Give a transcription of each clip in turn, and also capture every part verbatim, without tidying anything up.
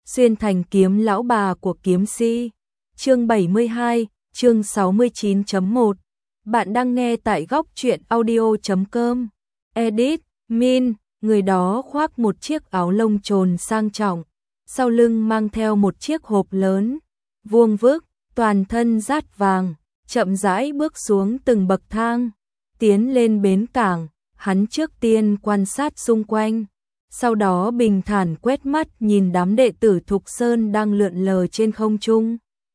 xuyên thành kiếm lão bà của kiếm si. Chương bảy mươi hai, chương sáu mươi chín chấm một. Bạn đang nghe tại góc truyện audio chấm com. Edit, Min, người đó khoác một chiếc áo lông trồn sang trọng, sau lưng mang theo một chiếc hộp lớn, vuông vức, toàn thân dát vàng, chậm rãi bước xuống từng bậc thang, tiến lên bến cảng. Hắn trước tiên quan sát xung quanh, sau đó bình thản quét mắt nhìn đám đệ tử Thục Sơn đang lượn lờ trên không trung.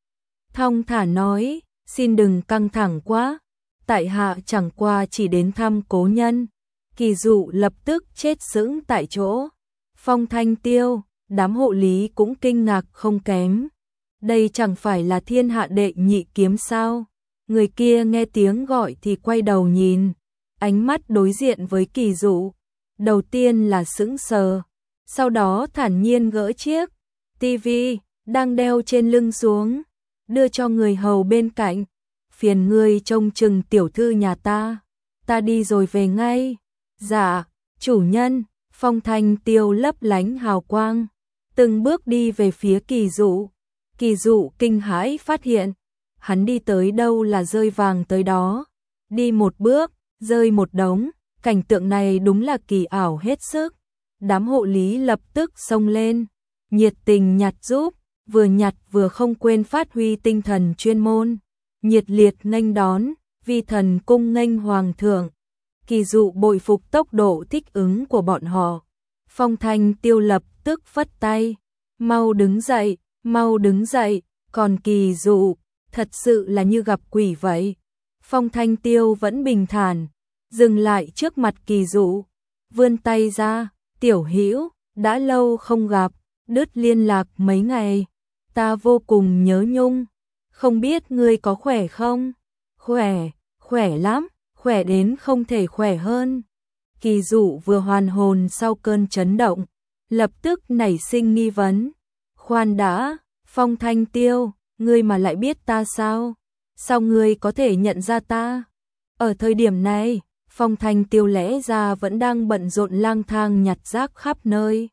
Thong thả nói, xin đừng căng thẳng quá, tại hạ chẳng qua chỉ đến thăm cố nhân. Kỳ Dụ lập tức chết sững tại chỗ. Phong Thanh Tiêu, đám hộ lý cũng kinh ngạc không kém. Đây chẳng phải là thiên hạ đệ nhị kiếm sao? Người kia nghe tiếng gọi thì quay đầu nhìn, ánh mắt đối diện với Kỳ Dụ. Đầu tiên là sững sờ, sau đó thản nhiên gỡ chiếc tivi đang đeo trên lưng xuống, đưa cho người hầu bên cạnh. Phiền ngươi trông chừng tiểu thư nhà ta, ta đi rồi về ngay. Dạ, chủ nhân. Phong Thanh Tiêu lấp lánh hào quang, từng bước đi về phía Kỳ Dụ. Kỳ Dụ kinh hãi phát hiện, hắn đi tới đâu là rơi vàng tới đó, đi một bước, rơi một đống. Cảnh tượng này đúng là kỳ ảo hết sức. Đám hộ lý lập tức xông lên, nhiệt tình nhặt giúp, vừa nhặt vừa không quên phát huy tinh thần chuyên môn, nhiệt liệt nghênh đón, vi thần cung nghênh hoàng thượng. Kỳ Dụ bội phục tốc độ thích ứng của bọn họ. Phong Thanh Tiêu lập tức phất tay, mau đứng dậy, mau đứng dậy. Còn Kỳ Dụ, thật sự là như gặp quỷ vậy. Phong Thanh Tiêu vẫn bình thản, dừng lại trước mặt Kỳ Dụ, vươn tay ra, tiểu hữu, đã lâu không gặp, đứt liên lạc mấy ngày, ta vô cùng nhớ nhung, không biết ngươi có khỏe không? Khỏe, khỏe lắm, khỏe đến không thể khỏe hơn. Kỳ Dụ vừa hoàn hồn sau cơn chấn động, lập tức nảy sinh nghi vấn. Khoan đã, Phong Thanh Tiêu, ngươi mà lại biết ta sao? Sao ngươi có thể nhận ra ta? Ở thời điểm này, Phong Thanh Tiêu lẽ ra vẫn đang bận rộn lang thang nhặt rác khắp nơi.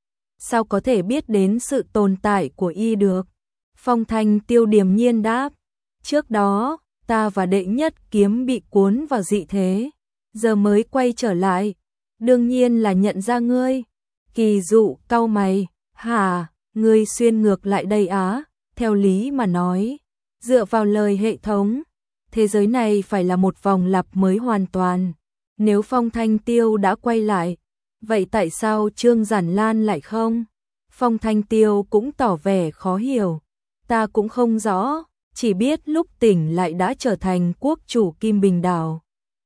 Sao có thể biết đến sự tồn tại của y được? Phong Thanh Tiêu điềm nhiên đáp, trước đó, ta và đệ nhất kiếm bị cuốn vào dị thế, giờ mới quay trở lại, đương nhiên là nhận ra ngươi. Kỳ Dụ cau mày, hả, ngươi xuyên ngược lại đây á? Theo lý mà nói, dựa vào lời hệ thống, thế giới này phải là một vòng lặp mới hoàn toàn. Nếu Phong Thanh Tiêu đã quay lại, vậy tại sao Trương Giản Lan lại không? Phong Thanh Tiêu cũng tỏ vẻ khó hiểu. Ta cũng không rõ, chỉ biết lúc tỉnh lại đã trở thành quốc chủ Kim Bình Đảo.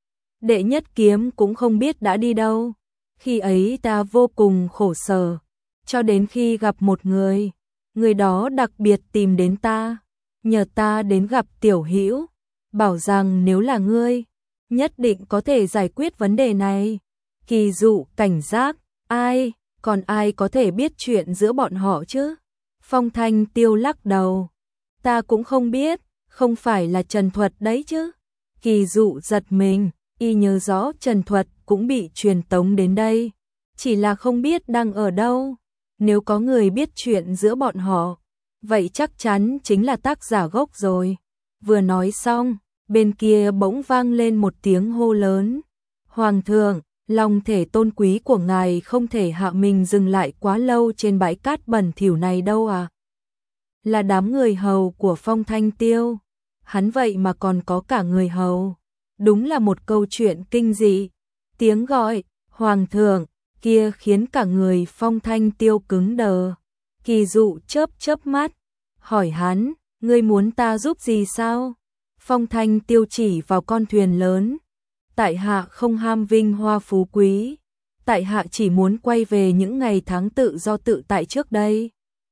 Đệ nhất kiếm cũng không biết đã đi đâu. Khi ấy ta vô cùng khổ sở, cho đến khi gặp một người, người đó đặc biệt tìm đến ta, nhờ ta đến gặp tiểu hữu, bảo rằng nếu là ngươi, nhất định có thể giải quyết vấn đề này. Kỳ Dụ cảnh giác, ai, còn ai có thể biết chuyện giữa bọn họ chứ? Phong Thanh Tiêu lắc đầu, ta cũng không biết, không phải là Trần Thuật đấy chứ? Kỳ Dụ giật mình, y nhớ rõ Trần Thuật cũng bị truyền tống đến đây, chỉ là không biết đang ở đâu. Nếu có người biết chuyện giữa bọn họ, vậy chắc chắn chính là tác giả gốc rồi. Vừa nói xong, bên kia bỗng vang lên một tiếng hô lớn. Hoàng thượng, lòng thể tôn quý của ngài không thể hạ mình dừng lại quá lâu trên bãi cát bẩn thỉu này đâu à? Là đám người hầu của Phong Thanh Tiêu. Hắn vậy mà còn có cả người hầu. Đúng là một câu chuyện kinh dị. Tiếng gọi, Hoàng thượng, kia khiến cả người Phong Thanh Tiêu cứng đờ. Kỳ Dụ chớp chớp mắt, hỏi hắn, ngươi muốn ta giúp gì sao? Phong Thanh Tiêu chỉ vào con thuyền lớn. Tại hạ không ham vinh hoa phú quý, tại hạ chỉ muốn quay về những ngày tháng tự do tự tại trước đây.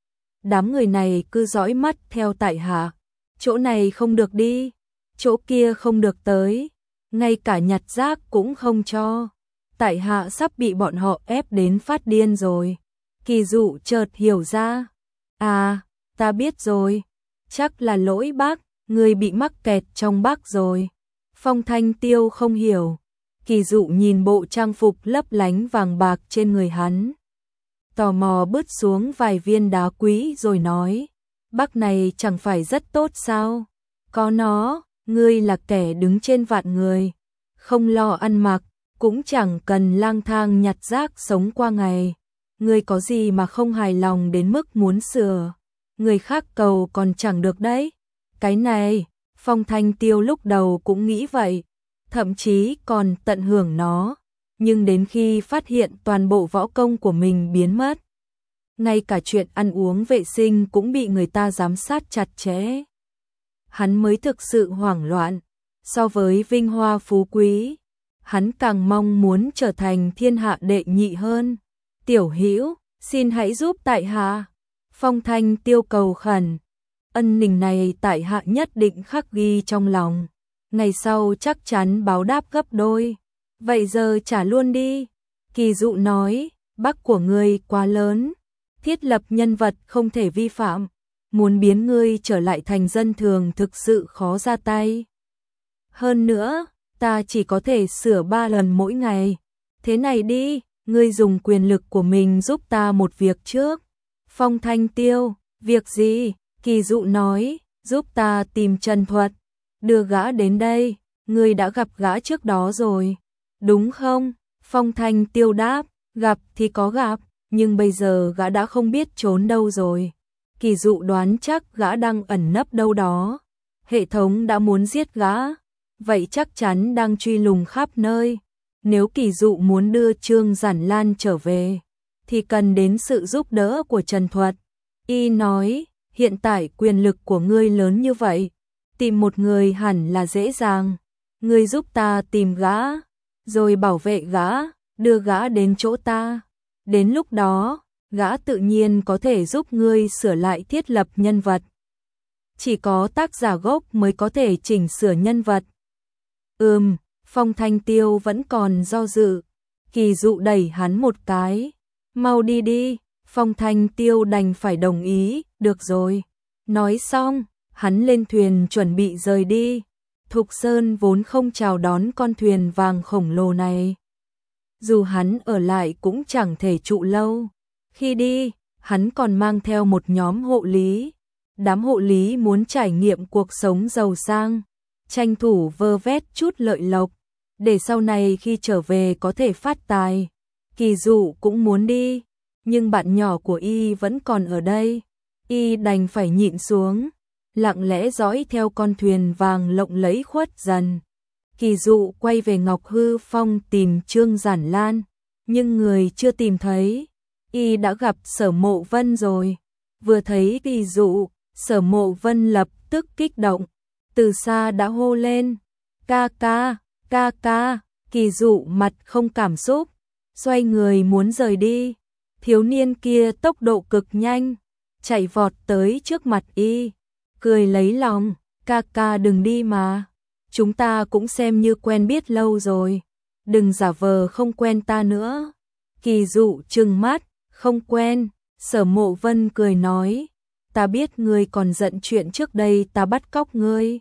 Đám người này cứ dõi mắt theo tại hạ, chỗ này không được đi, chỗ kia không được tới, ngay cả nhặt rác cũng không cho. Tại hạ sắp bị bọn họ ép đến phát điên rồi. Kỳ Dụ chợt hiểu ra, à, ta biết rồi, chắc là lỗi bác, người bị mắc kẹt trong bác rồi. Phong Thanh Tiêu không hiểu. Kỳ Dụ nhìn bộ trang phục lấp lánh vàng bạc trên người hắn, tò mò bứt xuống vài viên đá quý rồi nói, bác này chẳng phải rất tốt sao? Có nó, ngươi là kẻ đứng trên vạn người, không lo ăn mặc, cũng chẳng cần lang thang nhặt rác sống qua ngày. Ngươi có gì mà không hài lòng đến mức muốn sửa, người khác cầu còn chẳng được đấy. Cái này, Phong Thanh Tiêu lúc đầu cũng nghĩ vậy, thậm chí còn tận hưởng nó, nhưng đến khi phát hiện toàn bộ võ công của mình biến mất, ngay cả chuyện ăn uống vệ sinh cũng bị người ta giám sát chặt chẽ, hắn mới thực sự hoảng loạn. So với vinh hoa phú quý, hắn càng mong muốn trở thành thiên hạ đệ nhị hơn. Tiểu Hữu, xin hãy giúp tại hạ. Phong Thanh Tiêu cầu khẩn, ân tình này tại hạ nhất định khắc ghi trong lòng, ngày sau chắc chắn báo đáp gấp đôi. Vậy giờ trả luôn đi. Kỳ Dụ nói, bác của ngươi quá lớn, thiết lập nhân vật không thể vi phạm, muốn biến ngươi trở lại thành dân thường thực sự khó ra tay. Hơn nữa, ta chỉ có thể sửa ba lần mỗi ngày. Thế này đi, ngươi dùng quyền lực của mình giúp ta một việc trước. Phong Thanh Tiêu, việc gì? Kỳ Dụ nói, giúp ta tìm Trần Thuật, đưa gã đến đây. Ngươi đã gặp gã trước đó rồi, đúng không? Phong Thanh Tiêu đáp, gặp thì có gặp, nhưng bây giờ gã đã không biết trốn đâu rồi. Kỳ Dụ đoán chắc gã đang ẩn nấp đâu đó. Hệ thống đã muốn giết gã, vậy chắc chắn đang truy lùng khắp nơi. Nếu Kỳ Dụ muốn đưa Trương Giản Lan trở về, thì cần đến sự giúp đỡ của Trần Thuật. Y nói, hiện tại quyền lực của ngươi lớn như vậy, tìm một người hẳn là dễ dàng. Ngươi giúp ta tìm gã, rồi bảo vệ gã, đưa gã đến chỗ ta. Đến lúc đó, gã tự nhiên có thể giúp ngươi sửa lại thiết lập nhân vật. Chỉ có tác giả gốc mới có thể chỉnh sửa nhân vật. Ừm, Phong Thanh Tiêu vẫn còn do dự. Kỳ Dụ đẩy hắn một cái. Mau đi đi. Phong Thanh Tiêu đành phải đồng ý. Được rồi. Nói xong, hắn lên thuyền chuẩn bị rời đi. Thục Sơn vốn không chào đón con thuyền vàng khổng lồ này. Dù hắn ở lại cũng chẳng thể trụ lâu. Khi đi, hắn còn mang theo một nhóm hộ lý. Đám hộ lý muốn trải nghiệm cuộc sống giàu sang, tranh thủ vơ vét chút lợi lộc, để sau này khi trở về có thể phát tài. Kỳ Dụ cũng muốn đi, nhưng bạn nhỏ của y vẫn còn ở đây. Y đành phải nhịn xuống, lặng lẽ dõi theo con thuyền vàng lộng lẫy khuất dần. Kỳ Dụ quay về Ngọc Hư Phong tìm Trương Giản Lan, nhưng người chưa tìm thấy. Y đã gặp Sở Mộ Vân rồi. Vừa thấy Kỳ Dụ, Sở Mộ Vân lập tức kích động, từ xa đã hô lên, ca ca, ca ca. Kỳ Dụ mặt không cảm xúc, xoay người muốn rời đi. Thiếu niên kia tốc độ cực nhanh, chạy vọt tới trước mặt y, cười lấy lòng, ca ca đừng đi mà, chúng ta cũng xem như quen biết lâu rồi, đừng giả vờ không quen ta nữa. Kỳ Dụ trừng mắt, không quen. Sở Mộ Vân cười nói, ta biết ngươi còn giận chuyện trước đây ta bắt cóc ngươi,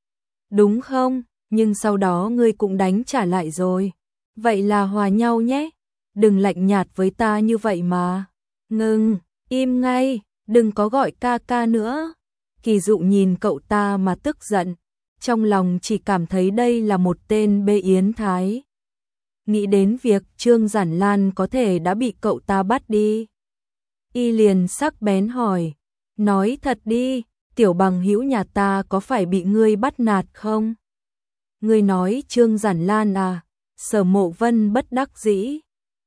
đúng không? Nhưng sau đó ngươi cũng đánh trả lại rồi. Vậy là hòa nhau nhé, đừng lạnh nhạt với ta như vậy mà. Ngừng, im ngay, đừng có gọi ca ca nữa. Kỳ Dụ nhìn cậu ta mà tức giận, trong lòng chỉ cảm thấy đây là một tên bê yến thái. Nghĩ đến việc Trương Giản Lan có thể đã bị cậu ta bắt đi, y liền sắc bén hỏi, nói thật đi, tiểu bằng hữu nhà ta có phải bị ngươi bắt nạt không? Ngươi nói Trương Giản Lan à? Sở Mộ Vân bất đắc dĩ.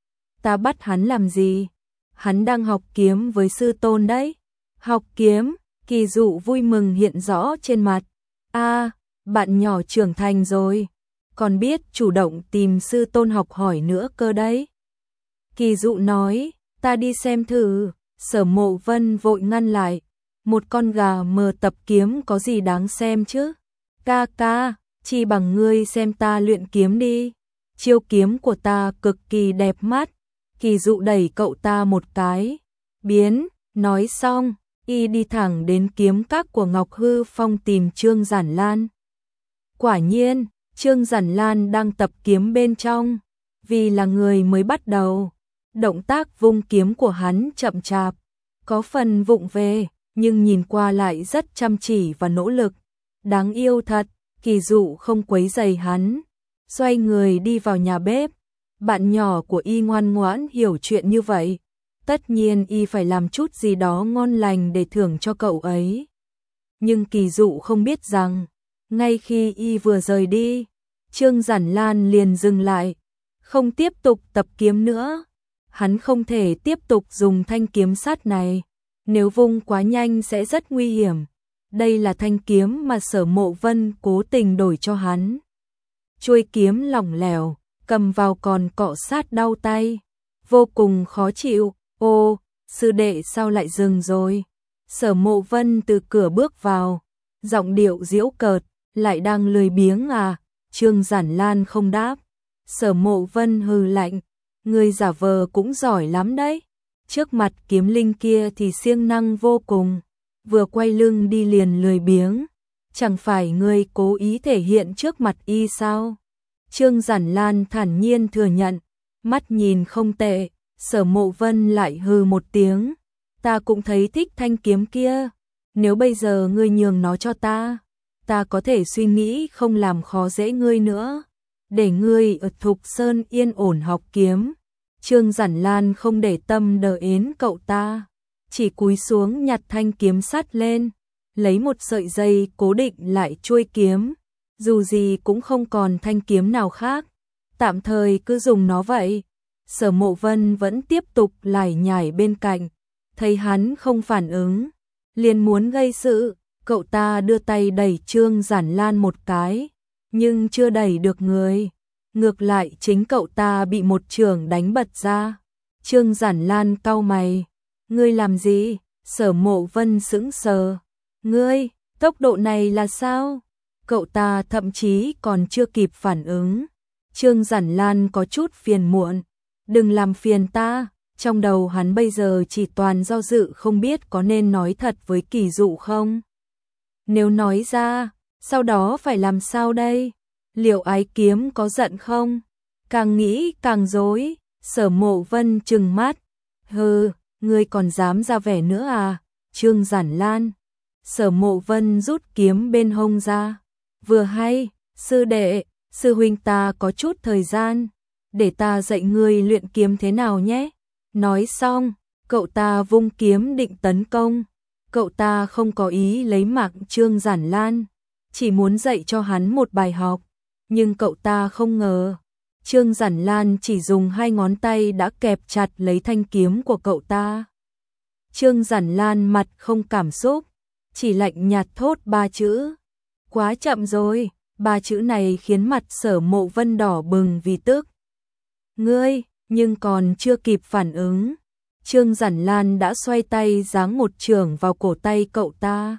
Ta bắt hắn làm gì? Hắn đang học kiếm với sư tôn đấy. Học kiếm? Kỳ Dụ vui mừng hiện rõ trên mặt. A, bạn nhỏ trưởng thành rồi, còn biết chủ động tìm sư tôn học hỏi nữa cơ đấy. Kỳ Dụ nói, ta đi xem thử. Sở Mộ Vân vội ngăn lại, một con gà mờ tập kiếm có gì đáng xem chứ? Ca ca, chi bằng ngươi xem ta luyện kiếm đi, chiêu kiếm của ta cực kỳ đẹp mắt. Kỳ Dụ đẩy cậu ta một cái, biến. Nói xong, y đi thẳng đến kiếm các của Ngọc Hư Phong tìm Trương Giản Lan. Quả nhiên, Trương Giản Lan đang tập kiếm bên trong, vì là người mới bắt đầu, Động tác vung kiếm của hắn chậm chạp, có phần vụng về, nhưng nhìn qua lại rất chăm chỉ và nỗ lực. Đáng yêu thật, Kỳ Dụ không quấy rầy hắn, xoay người đi vào nhà bếp. Bạn nhỏ của y ngoan ngoãn hiểu chuyện như vậy, tất nhiên y phải làm chút gì đó ngon lành để thưởng cho cậu ấy. Nhưng Kỳ Dụ không biết rằng, ngay khi y vừa rời đi, Trương Giản Lan liền dừng lại, không tiếp tục tập kiếm nữa. Hắn không thể tiếp tục dùng thanh kiếm sắt này, nếu vung quá nhanh sẽ rất nguy hiểm. Đây là thanh kiếm mà Sở Mộ Vân cố tình đổi cho hắn. Chuôi kiếm lỏng lẻo, cầm vào còn cọ sát đau tay, vô cùng khó chịu. Ô, sư đệ sao lại dừng rồi? Sở Mộ Vân từ cửa bước vào, giọng điệu giễu cợt, lại đang lười biếng à? Trương Giản Lan không đáp. Sở Mộ Vân hừ lạnh, ngươi giả vờ cũng giỏi lắm đấy. Trước mặt kiếm linh kia thì siêng năng vô cùng, vừa quay lưng đi liền lười biếng, chẳng phải ngươi cố ý thể hiện trước mặt y sao? Trương Giản Lan thản nhiên thừa nhận, mắt nhìn không tệ. Sở Mộ Vân lại hừ một tiếng, ta cũng thấy thích thanh kiếm kia, nếu bây giờ ngươi nhường nó cho ta, ta có thể suy nghĩ không làm khó dễ ngươi nữa, để ngươi ở Thục Sơn yên ổn học kiếm. Trương Giản Lan không để tâm đờ ến cậu ta, chỉ cúi xuống nhặt thanh kiếm sắt lên, lấy một sợi dây cố định lại chuôi kiếm, dù gì cũng không còn thanh kiếm nào khác, tạm thời cứ dùng nó vậy. Sở Mộ Vân vẫn tiếp tục lải nhải bên cạnh, thấy hắn không phản ứng, liền muốn gây sự, cậu ta đưa tay đẩy Trương Giản Lan một cái, nhưng chưa đẩy được người, ngược lại chính cậu ta bị một chưởng đánh bật ra. Trương Giản Lan cau mày, ngươi làm gì? Sở Mộ Vân sững sờ, ngươi, tốc độ này là sao? Cậu ta thậm chí còn chưa kịp phản ứng. Trương Giản Lan có chút phiền muộn, đừng làm phiền ta. Trong đầu hắn bây giờ chỉ toàn do dự không biết có nên nói thật với Kỳ Dụ không. Nếu nói ra, sau đó phải làm sao đây? Liệu Ái Kiếm có giận không? Càng nghĩ càng rối. Sở Mộ Vân trừng mắt, hừ, ngươi còn dám ra vẻ nữa à? Trương Giản Lan. Sở Mộ Vân rút kiếm bên hông ra, vừa hay, sư đệ, sư huynh ta có chút thời gian, để ta dạy ngươi luyện kiếm thế nào nhé. Nói xong, cậu ta vung kiếm định tấn công. Cậu ta không có ý lấy mạng Trương Giản Lan, chỉ muốn dạy cho hắn một bài học. Nhưng cậu ta không ngờ, Trương Giản Lan chỉ dùng hai ngón tay đã kẹp chặt lấy thanh kiếm của cậu ta. Trương Giản Lan mặt không cảm xúc, chỉ lạnh nhạt thốt ba chữ. Quá chậm rồi, ba chữ này khiến mặt Sở Mộ Vân đỏ bừng vì tức. Ngươi, nhưng còn chưa kịp phản ứng, Trương Giản Lan đã xoay tay giáng một chưởng vào cổ tay cậu ta.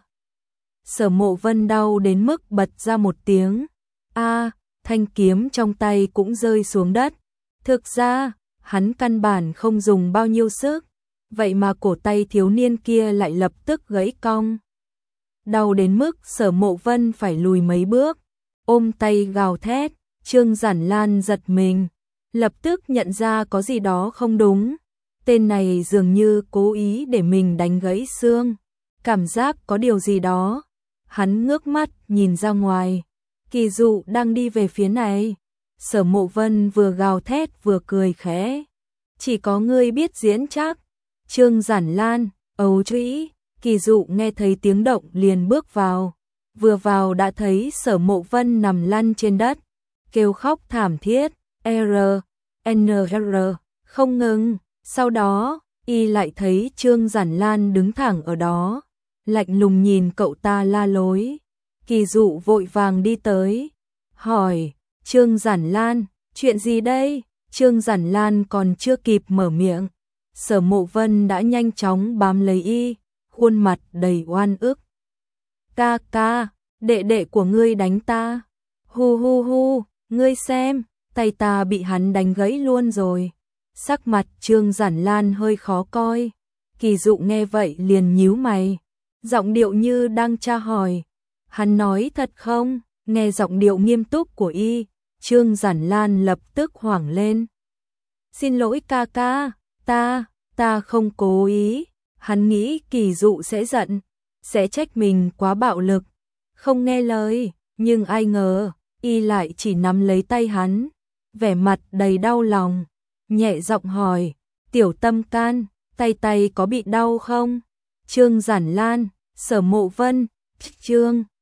Sở Mộ Vân đau đến mức bật ra một tiếng. A, thanh kiếm trong tay cũng rơi xuống đất. Thực ra, hắn căn bản không dùng bao nhiêu sức, vậy mà cổ tay thiếu niên kia lại lập tức gãy cong. Đau đến mức Sở Mộ Vân phải lùi mấy bước, ôm tay gào thét. Trương Giản Lan giật mình, lập tức nhận ra có gì đó không đúng. Tên này dường như cố ý để mình đánh gãy xương, cảm giác có điều gì đó. Hắn ngước mắt nhìn ra ngoài, Kỳ Dụ đang đi về phía này. Sở Mộ Vân vừa gào thét vừa cười khẽ, chỉ có ngươi biết diễn chắc. Trương Giản Lan, ấu trĩ. Kỳ Dụ nghe thấy tiếng động liền bước vào, vừa vào đã thấy Sở Mộ Vân nằm lăn trên đất, kêu khóc thảm thiết, R, N R, không ngừng. Sau đó, y lại thấy Trương Giản Lan đứng thẳng ở đó, lạnh lùng nhìn cậu ta la lối. Kỳ Dụ vội vàng đi tới, hỏi, Trương Giản Lan, chuyện gì đây? Trương Giản Lan còn chưa kịp mở miệng, Sở Mộ Vân đã nhanh chóng bám lấy y, khuôn mặt đầy oan ức. Ca ca, đệ đệ của ngươi đánh ta. Hu hu hu, ngươi xem, tay ta bị hắn đánh gãy luôn rồi. Sắc mặt Trương Giản Lan hơi khó coi. Kỳ Dụ nghe vậy liền nhíu mày, giọng điệu như đang tra hỏi. Hắn nói thật không? Nghe giọng điệu nghiêm túc của y, Trương Giản Lan lập tức hoảng lên. Xin lỗi ca ca, Ta, ta không cố ý. Hắn nghĩ Kỳ Dụ sẽ giận, sẽ trách mình quá bạo lực, không nghe lời, nhưng ai ngờ, y lại chỉ nắm lấy tay hắn, vẻ mặt đầy đau lòng, nhẹ giọng hỏi, tiểu tâm can, tay tay có bị đau không? Trương Giản Lan, Sở Mộ Vân, chương